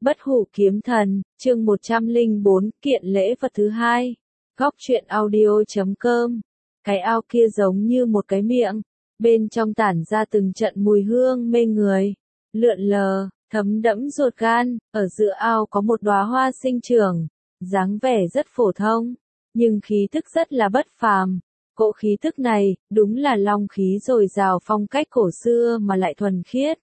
Bất hủ kiếm thần, chương 104, kiện lễ vật thứ hai. Góc truyện audio.com. Cái ao kia giống như một cái miệng, bên trong tản ra từng trận mùi hương mê người, lượn lờ, thấm đẫm ruột gan. Ở giữa ao có một đóa hoa sinh trưởng, dáng vẻ rất phổ thông, nhưng khí thức rất là bất phàm. Cỗ khí thức này, đúng là long khí dồi dào, phong cách cổ xưa mà lại thuần khiết.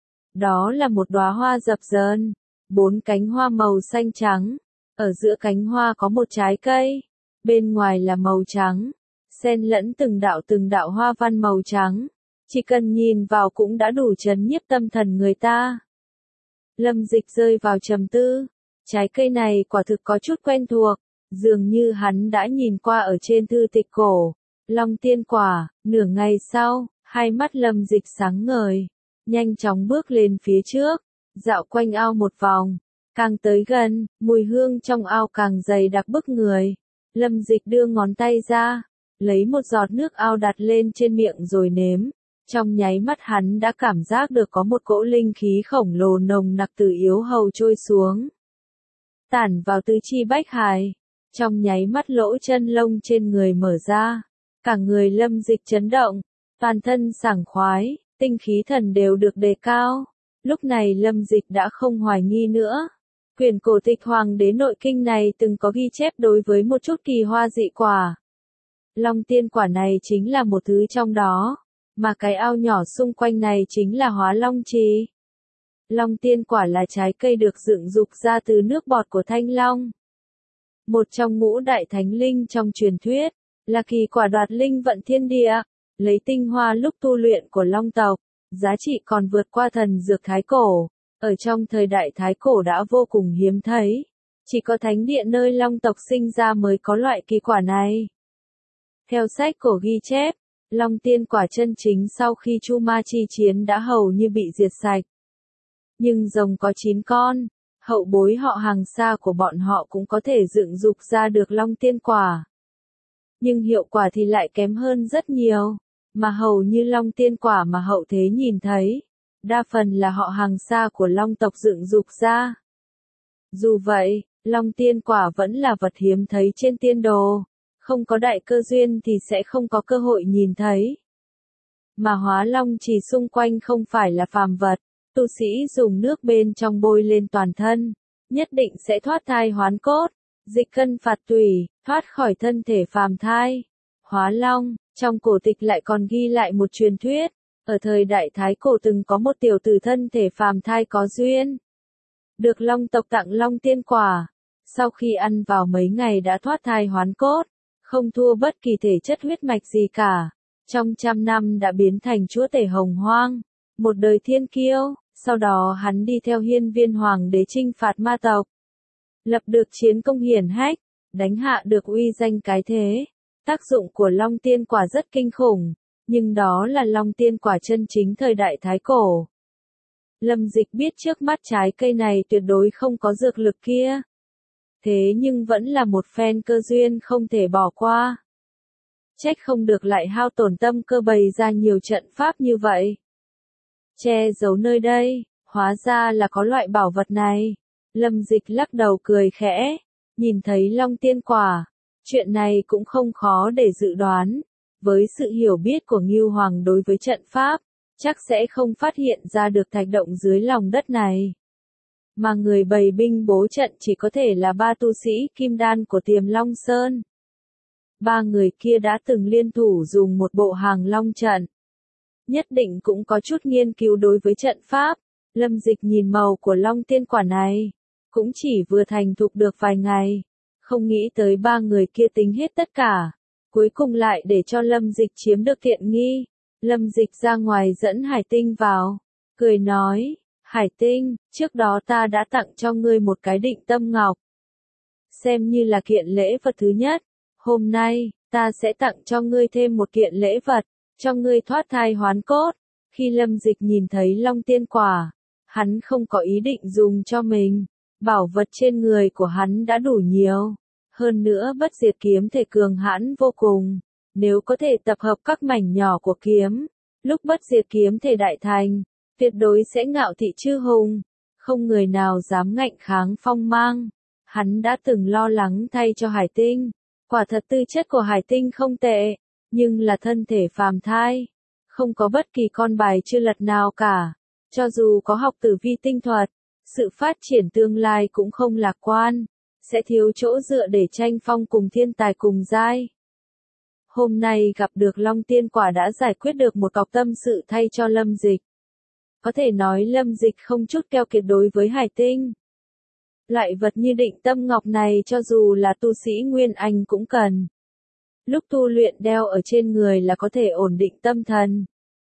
Đó là một đóa hoa dập dờn, 4 cánh hoa màu xanh trắng, ở giữa cánh hoa có một trái cây, bên ngoài là màu trắng, xen lẫn từng đạo hoa văn màu trắng, chỉ cần nhìn vào cũng đã đủ trấn nhiếp tâm thần người ta. Lâm Dịch rơi vào trầm tư, trái cây này quả thực có chút quen thuộc, dường như hắn đã nhìn qua ở trên thư tịch cổ. Long tiên quả. Nửa ngày sau, hai mắt Lâm Dịch sáng ngời, nhanh chóng bước lên phía trước, dạo quanh ao một vòng, càng tới gần, mùi hương trong ao càng dày đặc bức người. Lâm Dịch đưa ngón tay ra, lấy một giọt nước ao đặt lên trên miệng rồi nếm. Trong nháy mắt hắn đã cảm giác được có một cỗ linh khí khổng lồ nồng nặc từ yếu hầu trôi xuống, tản vào tứ chi bách hải. Trong nháy mắt lỗ chân lông trên người mở ra, cả người Lâm Dịch chấn động, toàn thân sảng khoái, tinh khí thần đều được đề cao. Lúc này Lâm Dịch đã không hoài nghi nữa. Quyển cổ tịch Hoàng đế nội kinh này từng có ghi chép đối với một chút kỳ hoa dị quả. Long tiên quả này chính là một thứ trong đó, mà cái ao nhỏ xung quanh này chính là Hóa Long Trì. Long tiên quả là trái cây được dựng dục ra từ nước bọt của Thanh Long, một trong ngũ đại thánh linh trong truyền thuyết, là kỳ quả đoạt linh vận thiên địa, lấy tinh hoa lúc tu luyện của Long tộc, giá trị còn vượt qua thần dược thái cổ. Ở trong thời đại thái cổ đã vô cùng hiếm thấy, chỉ có thánh địa nơi Long tộc sinh ra mới có loại kỳ quả này. Theo sách cổ ghi chép, Long tiên quả chân chính sau khi Chu Ma chi chiến đã hầu như bị diệt sạch. Nhưng rồng có 9 con, hậu bối họ hàng xa của bọn họ cũng có thể dựng dục ra được Long tiên quả. Nhưng hiệu quả thì lại kém hơn rất nhiều, mà hầu như Long tiên quả mà hậu thế nhìn thấy, đa phần là họ hàng xa của Long tộc dựng dục ra. Dù vậy, Long tiên quả vẫn là vật hiếm thấy trên tiên đồ, không có đại cơ duyên thì sẽ không có cơ hội nhìn thấy. Mà Hóa Long Trì xung quanh không phải là phàm vật, tu sĩ dùng nước bên trong bôi lên toàn thân, nhất định sẽ thoát thai hoán cốt, dịch cân phạt tủy, thoát khỏi thân thể phàm thai. Hóa Long, trong cổ tịch lại còn ghi lại một truyền thuyết, ở thời đại Thái cổ từng có một tiểu tử thân thể phàm thai có duyên, được Long tộc tặng Long tiên quả, sau khi ăn vào mấy ngày đã thoát thai hoán cốt, không thua bất kỳ thể chất huyết mạch gì cả, trong 100 năm đã biến thành chúa tể Hồng Hoang, một đời thiên kiêu. Sau đó hắn đi theo hiên viên hoàng đế chinh phạt ma tộc, lập được chiến công hiển hách, đánh hạ được uy danh cái thế. Tác dụng của Long tiên quả rất kinh khủng, nhưng đó là Long tiên quả chân chính thời đại Thái cổ. Lâm Dịch biết trước mắt trái cây này tuyệt đối không có dược lực kia, thế nhưng vẫn là một phen cơ duyên không thể bỏ qua. Trách không được lại hao tổn tâm cơ bày ra nhiều trận pháp như vậy, che giấu nơi đây, hóa ra là có loại bảo vật này. Lâm Dịch lắc đầu cười khẽ, nhìn thấy Long tiên quả, chuyện này cũng không khó để dự đoán, với sự hiểu biết của Ngưu Hoàng đối với trận pháp, chắc sẽ không phát hiện ra được thạch động dưới lòng đất này. Mà người bày binh bố trận chỉ có thể là 3 tu sĩ kim đan của Tiềm Long Sơn. 3 người kia đã từng liên thủ dùng một bộ hàng long trận, nhất định cũng có chút nghiên cứu đối với trận pháp. Lâm Dịch nhìn màu của Long tiên quả này, cũng chỉ vừa thành thục được vài ngày, không nghĩ tới 3 người kia tính hết tất cả, cuối cùng lại để cho Lâm Dịch chiếm được tiện nghi. Lâm Dịch ra ngoài dẫn Hải Tinh vào, cười nói, Hải Tinh, trước đó ta đã tặng cho ngươi một cái định tâm ngọc, xem như là kiện lễ vật thứ nhất, hôm nay, ta sẽ tặng cho ngươi thêm một kiện lễ vật, cho ngươi thoát thai hoán cốt. Khi Lâm Dịch nhìn thấy Long tiên quả, hắn không có ý định dùng cho mình, bảo vật trên người của hắn đã đủ nhiều, hơn nữa bất diệt kiếm thể cường hãn vô cùng, nếu có thể tập hợp các mảnh nhỏ của kiếm, lúc bất diệt kiếm thể đại thành, tuyệt đối sẽ ngạo thị chư hùng, không người nào dám ngạnh kháng phong mang. Hắn đã từng lo lắng thay cho Hải Tinh. Quả thật tư chất của Hải Tinh không tệ, nhưng là thân thể phàm thai. Không có bất kỳ con bài chưa lật nào cả. Cho dù có học tử vi tinh thuật, sự phát triển tương lai cũng không lạc quan. Sẽ thiếu chỗ dựa để tranh phong cùng thiên tài cùng giai. Hôm nay gặp được Long Tiên Quả đã giải quyết được một cọc tâm sự thay cho Lâm Dịch. Có thể nói Lâm Dịch không chút keo kiệt đối với Hải Tinh. Loại vật như định tâm ngọc này cho dù là tu sĩ Nguyên Anh cũng cần. Lúc tu luyện đeo ở trên người là có thể ổn định tâm thần.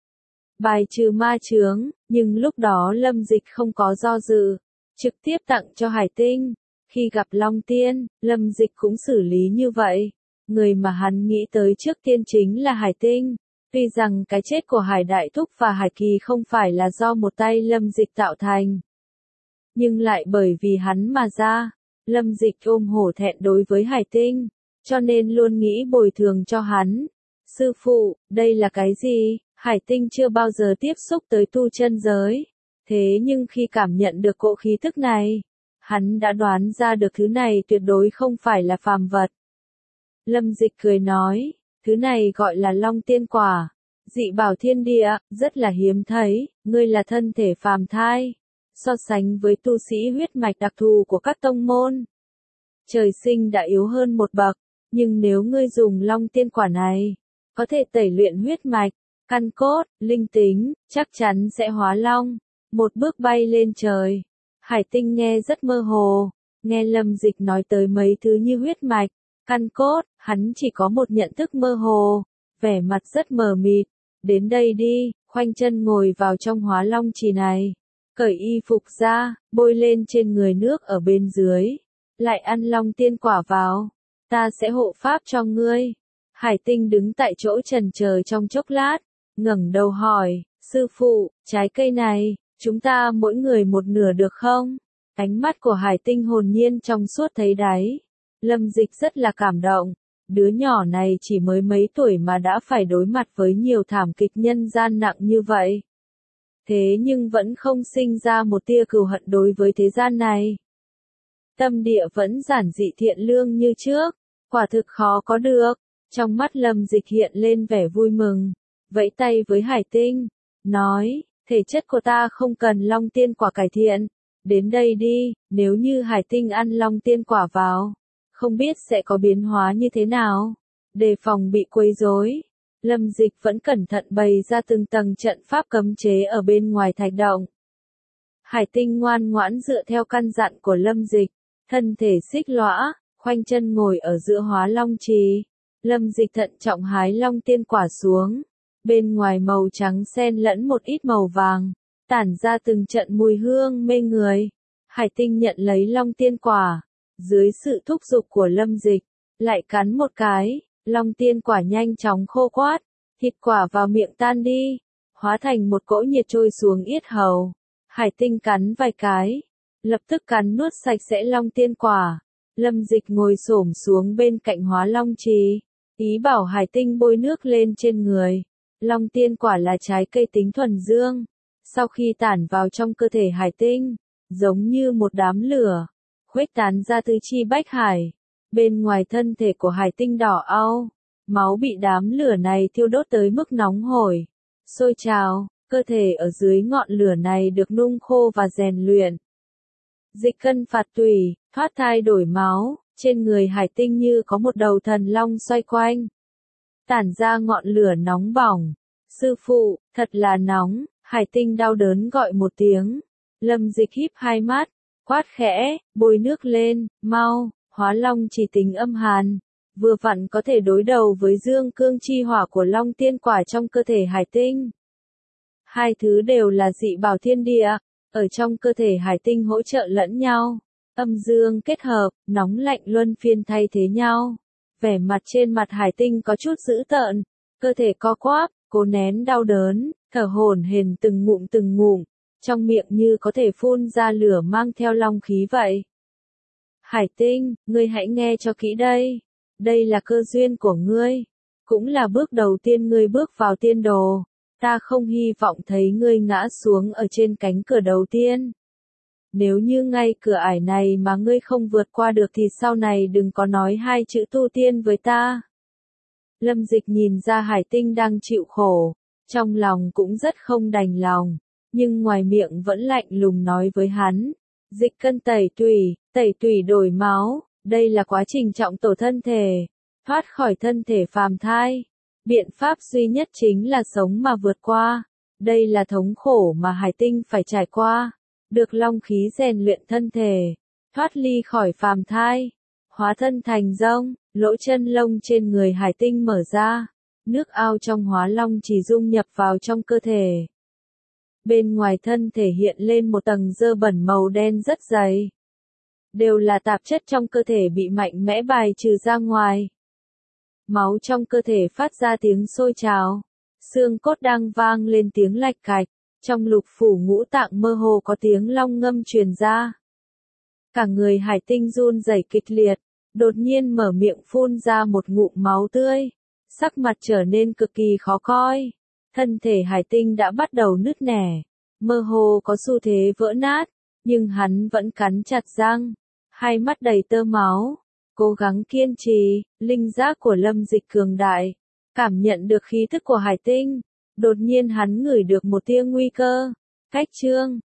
Bài trừ ma chướng, nhưng lúc đó Lâm Dịch không có do dự. Trực tiếp tặng cho Hải Tinh. Khi gặp Long Tiên, Lâm Dịch cũng xử lý như vậy. Người mà hắn nghĩ tới trước tiên chính là Hải Tinh. Tuy rằng cái chết của Hải Đại Thúc và Hải Kỳ không phải là do một tay Lâm Dịch tạo thành. Nhưng lại bởi vì hắn mà ra. Lâm Dịch ôm hổ thẹn đối với Hải Tinh. Cho nên luôn nghĩ bồi thường cho hắn. Sư phụ, đây là cái gì? Hải Tinh chưa bao giờ tiếp xúc tới tu chân giới. Thế nhưng khi cảm nhận được cỗ khí tức này, hắn đã đoán ra được thứ này tuyệt đối không phải là phàm vật. Lâm Dịch cười nói, thứ này gọi là Long Tiên Quả. Dị bảo thiên địa, rất là hiếm thấy, ngươi là thân thể phàm thai. So sánh với tu sĩ huyết mạch đặc thù của các tông môn. Trời sinh đã yếu hơn một bậc, nhưng nếu ngươi dùng Long Tiên Quả này, có thể tẩy luyện huyết mạch, căn cốt, linh tính, chắc chắn sẽ hóa long. Một bước bay lên trời. Hải Tinh nghe rất mơ hồ, nghe Lâm Dịch nói tới mấy thứ như huyết mạch, căn cốt, hắn chỉ có một nhận thức mơ hồ, vẻ mặt rất mờ mịt. Đến đây đi, khoanh chân ngồi vào trong hóa long trì này, cởi y phục ra, bôi lên trên người nước ở bên dưới, lại ăn Long Tiên Quả vào, ta sẽ hộ pháp cho ngươi. Hải Tinh đứng tại chỗ chần chờ trong chốc lát, ngẩng đầu hỏi, sư phụ, trái cây này, chúng ta mỗi người một nửa được không? Ánh mắt của Hải Tinh hồn nhiên trong suốt thấy đáy. Lâm Dịch rất là cảm động. Đứa nhỏ này chỉ mới mấy tuổi mà đã phải đối mặt với nhiều thảm kịch nhân gian nặng như vậy. Thế nhưng vẫn không sinh ra một tia cừu hận đối với thế gian này. Tâm địa vẫn giản dị thiện lương như trước. Quả thực khó có được. Trong mắt Lâm Dịch hiện lên vẻ vui mừng. Vẫy tay với Hải Tinh. Nói, thể chất của ta không cần Long Tiên Quả cải thiện. Đến đây đi, nếu như Hải Tinh ăn Long Tiên Quả vào, không biết sẽ có biến hóa như thế nào. Đề phòng bị quấy rối, Lâm Dịch vẫn cẩn thận bày ra từng tầng trận pháp cấm chế ở bên ngoài thạch động. Hải Tinh ngoan ngoãn dựa theo căn dặn của Lâm Dịch, thân thể xích lõa, khoanh chân ngồi ở giữa hóa long trì. Lâm Dịch thận trọng hái Long Tiên Quả xuống. Bên ngoài màu trắng xen lẫn một ít màu vàng, tản ra từng trận mùi hương mê người. Hải Tinh nhận lấy Long Tiên Quả, dưới sự thúc giục của Lâm Dịch, lại cắn một cái, Long Tiên Quả nhanh chóng khô quát, thịt quả vào miệng tan đi, hóa thành một cỗ nhiệt trôi xuống yết hầu. Hải Tinh cắn vài cái, lập tức cắn nuốt sạch sẽ Long Tiên Quả. Lâm Dịch ngồi xổm xuống bên cạnh hóa long trì, ý bảo Hải Tinh bôi nước lên trên người. Long Tiên Quả là trái cây tính thuần dương. Sau khi tản vào trong cơ thể Hải Tinh, giống như một đám lửa, khuếch tán ra tứ chi bách hải. Bên ngoài thân thể của Hải Tinh đỏ au, máu bị đám lửa này thiêu đốt tới mức nóng hổi, sôi trào, cơ thể ở dưới ngọn lửa này được nung khô và rèn luyện. Dịch cân phạt tùy, thoát thai đổi máu, trên người Hải Tinh như có một đầu thần long xoay quanh, tản ra ngọn lửa nóng bỏng. Sư phụ, thật là nóng. Hải Tinh đau đớn gọi một tiếng. Lâm Dịch híp hai mắt, quát khẽ, bôi nước lên, mau, hóa long chỉ tính âm hàn, vừa vặn có thể đối đầu với dương cương chi hỏa của Long Tiên Quả trong cơ thể Hải Tinh. Hai thứ đều là dị bảo thiên địa, ở trong cơ thể Hải Tinh hỗ trợ lẫn nhau, âm dương kết hợp, nóng lạnh luân phiên thay thế nhau. Vẻ mặt trên mặt Hải Tinh có chút dữ tợn, cơ thể co quắp, cố nén đau đớn, thở hổn hển từng ngụm, trong miệng như có thể phun ra lửa mang theo long khí vậy. Hải Tinh, ngươi hãy nghe cho kỹ đây. Đây là cơ duyên của ngươi, cũng là bước đầu tiên ngươi bước vào tiên đồ. Ta không hy vọng thấy ngươi ngã xuống ở trên cánh cửa đầu tiên. Nếu như ngay cửa ải này mà ngươi không vượt qua được thì sau này đừng có nói hai chữ tu tiên với ta. Lâm Dịch nhìn ra Hải Tinh đang chịu khổ, trong lòng cũng rất không đành lòng, nhưng ngoài miệng vẫn lạnh lùng nói với hắn. Dịch cân tẩy tủy đổi máu, đây là quá trình trọng tổ thân thể, thoát khỏi thân thể phàm thai. Biện pháp duy nhất chính là sống mà vượt qua. Đây là thống khổ mà Hải Tinh phải trải qua. Được long khí rèn luyện thân thể, thoát ly khỏi phàm thai, hóa thân thành rông, lỗ chân lông trên người Hải Tinh mở ra. Nước ao trong hóa long chỉ dung nhập vào trong cơ thể. Bên ngoài thân thể hiện lên một tầng dơ bẩn màu đen rất dày. Đều là tạp chất trong cơ thể bị mạnh mẽ bài trừ ra ngoài. Máu trong cơ thể phát ra tiếng sôi trào. Xương cốt đang vang lên tiếng lạch cạch. Trong lục phủ ngũ tạng mơ hồ có tiếng long ngâm truyền ra. Cả người Hải Tinh run rẩy kịch liệt, đột nhiên mở miệng phun ra một ngụm máu tươi. Sắc mặt trở nên cực kỳ khó coi. Thân thể Hải Tinh đã bắt đầu nứt nẻ, mơ hồ có xu thế vỡ nát, nhưng hắn vẫn cắn chặt răng, hai mắt đầy tơ máu, cố gắng kiên trì. Linh giác của Lâm Dịch cường đại, cảm nhận được khí tức của Hải Tinh, đột nhiên hắn ngửi được một tia nguy cơ. Cách chương